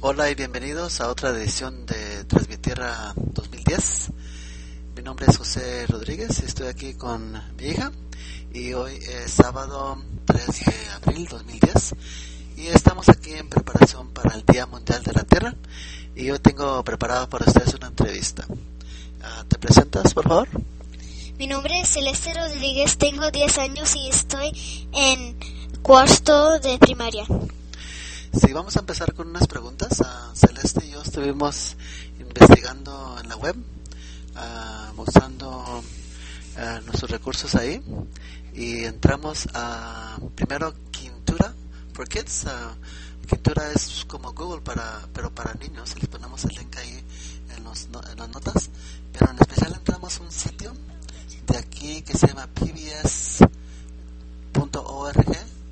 Hola y bienvenidos a otra edición de Transmitierra 2010. Mi nombre es José Rodríguez y estoy aquí con mi hija. Y hoy es sábado 3 de abril 2010. Y estamos aquí en preparación para el Día Mundial de la Tierra. Y hoy tengo preparado para ustedes una entrevista. ¿Te presentas, por favor? Mi nombre es Celeste Rodríguez, tengo 10 años y estoy en cuarto de primaria. Sí, vamos a empezar con unas preguntas. Celeste y yo estuvimos investigando en la web, mostrando nuestros recursos ahí, y entramos a primero Kintura for Kids. Kintura es como Google pero para niños. Les ponemos el link ahí en las notas, pero en especial entramos a un sitio de aquí que se llama pbs.org,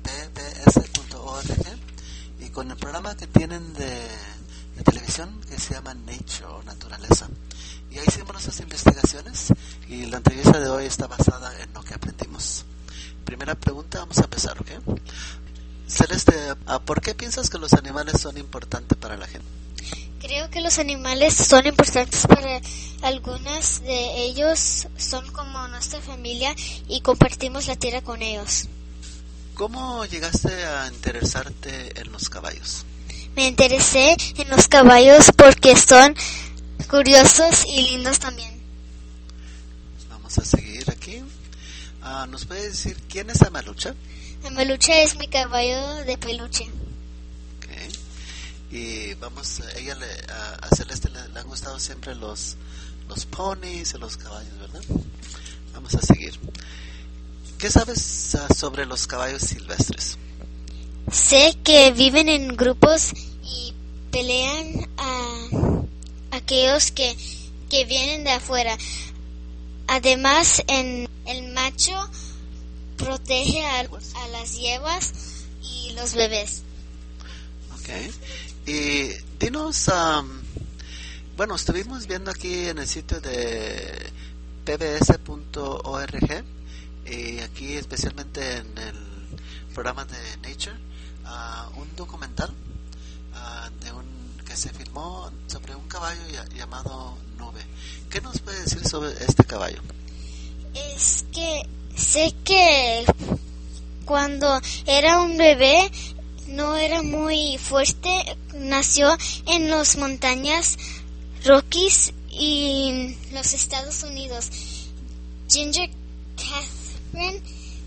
y con el programa que tienen de televisión que se llama Nature o Naturaleza. Y ahí hicimos nuestras investigaciones y la entrevista de hoy está basada en lo que aprendimos. Primera pregunta, vamos a empezar, ¿ok? Celeste, ¿por qué piensas que los animales son importantes para la gente? Creo que los animales son importantes para algunas de ellos, son como nuestra familia y compartimos la tierra con ellos. ¿Cómo llegaste a interesarte en los caballos? Me interesé en los caballos porque son curiosos y lindos también. Vamos a seguir aquí. ¿Nos puede decir quién es Amalucha? Amalucha es mi caballo de peluche. Okay. Y vamos, a Celeste le han gustado siempre los ponis y los caballos, ¿verdad? Vamos a seguir. ¿Qué sabes sobre los caballos silvestres? Sé que viven en grupos y pelean a aquellos que vienen de afuera. Además, el macho protege a las yegüas y los bebés. Okay. Y dinos, bueno, estuvimos viendo aquí en el sitio de pbs.org, y aquí especialmente en el programa de Nature, un documental que se filmó sobre un caballo llamado Nube. ¿Qué nos puede decir sobre este caballo? Es que sé que cuando era un bebé no era muy fuerte, nació en las montañas Rockies y los Estados Unidos. Ginger Catherine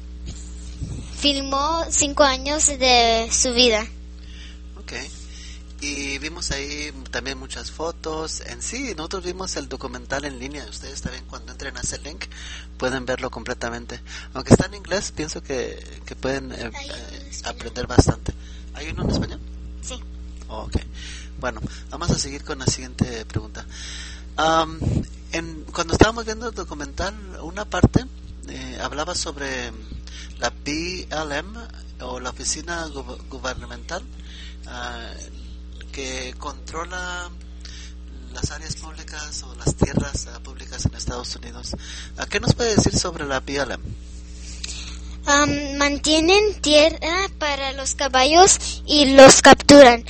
filmó 5 años de su vida. Okay. Y vimos ahí también muchas fotos. En sí, nosotros vimos el documental en línea. Ustedes también, cuando entren a ese link, pueden verlo completamente. Aunque está en inglés, pienso que pueden aprender bastante. ¿Hay uno en español? Sí. Ok. Bueno, vamos a seguir con la siguiente pregunta. Cuando estábamos viendo el documental, una parte hablaba sobre la BLM, o la Oficina Gubernamental, que controla las áreas públicas o las tierras públicas en Estados Unidos. ¿Qué nos puede decir sobre la BLM? Mantienen tierra para los caballos y los capturan.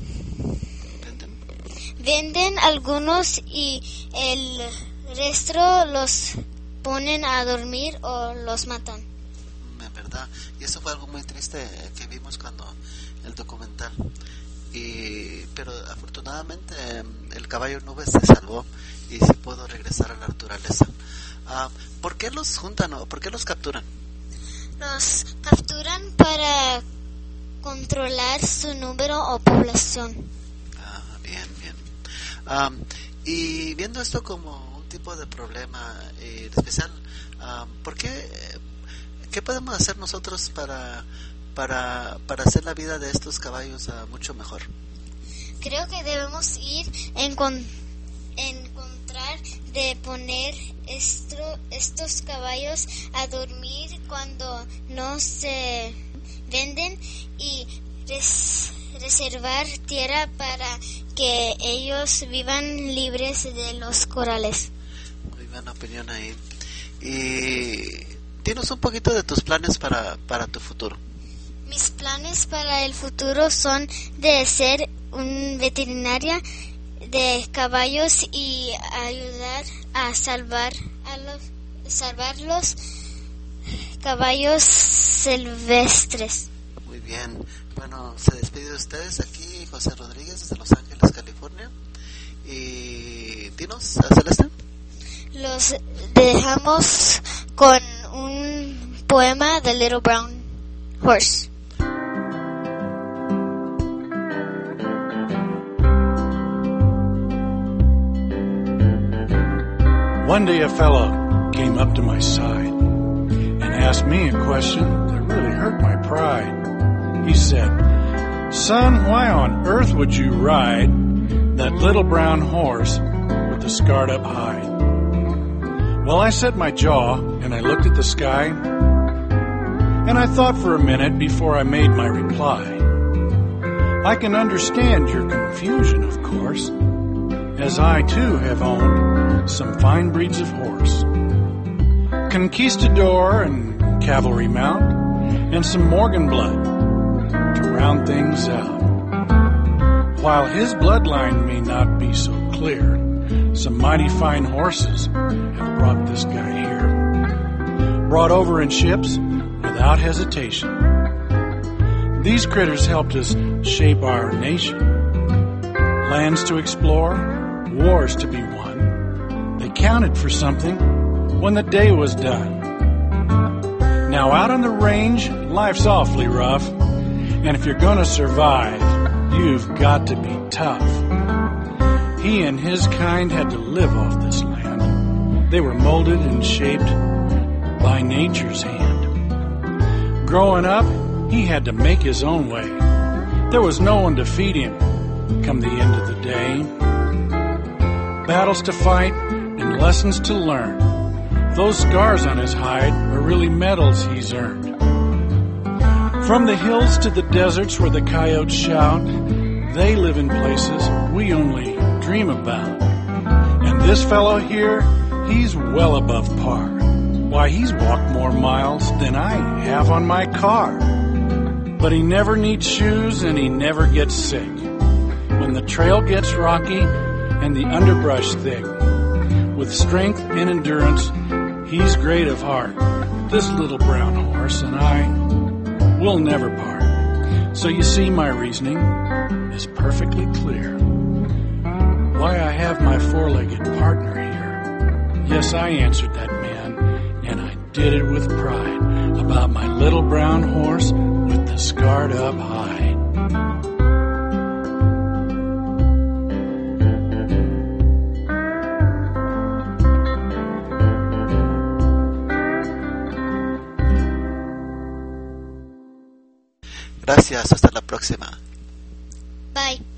Venden algunos y el resto los ponen a dormir o los matan. En verdad, y eso fue algo muy triste que vimos cuando el documental. Pero afortunadamente el caballo Nube se salvó y sí pudo regresar a la naturaleza. ¿Por qué los juntan o por qué los capturan? Los capturan para controlar su número o población. Bien. Y viendo esto como un tipo de problema especial, ¿qué podemos hacer nosotros para hacer la vida de estos caballos mucho mejor? Creo que debemos ir encontrar de poner estos caballos a dormir cuando no se venden y reservar tierra para que ellos vivan libres de los corrales. Muy buena opinión ahí. Y dinos un poquito de tus planes para tu futuro. Mis planes para el futuro son de ser un veterinaria de caballos y ayudar a salvar los caballos silvestres. Muy bien. Bueno, se despide de ustedes aquí José Rodríguez desde Los Ángeles, California. Y dinos, Celeste. Los dejamos con un poema de Little Brown Horse. One day a fellow came up to my side and asked me a question that really hurt my pride. He said, "Son, why on earth would you ride that little brown horse with the scarred up hide?" Well, I set my jaw and I looked at the sky and I thought for a minute before I made my reply. I can understand your confusion, of course, as I too have owned some fine breeds of horse. Conquistador and cavalry mount, and some Morgan blood to round things out. While his bloodline may not be so clear, some mighty fine horses have brought this guy here. Brought over in ships without hesitation. These critters helped us shape our nation. Lands to explore, wars to be won. They counted for something when the day was done. Now out on the range, life's awfully rough. And if you're gonna survive, you've got to be tough. He and his kind had to live off this land. They were molded and shaped by nature's hand. Growing up, he had to make his own way. There was no one to feed him come the end of the day. Battles to fight and lessons to learn. Those scars on his hide are really medals he's earned. From the hills to the deserts where the coyotes shout, they live in places we only dream about. And this fellow here, he's well above par. Why, he's walked more miles than I have on my car. But he never needs shoes and he never gets sick. When the trail gets rocky and the underbrush thick, with strength and endurance, he's great of heart. This little brown horse and I will never part. So you see, my reasoning is perfectly clear. Why I have my four-legged partner here. Yes, I answered that man, and I did it with pride, about my little brown horse with the scarred up hide. Gracias, hasta la próxima. Bye.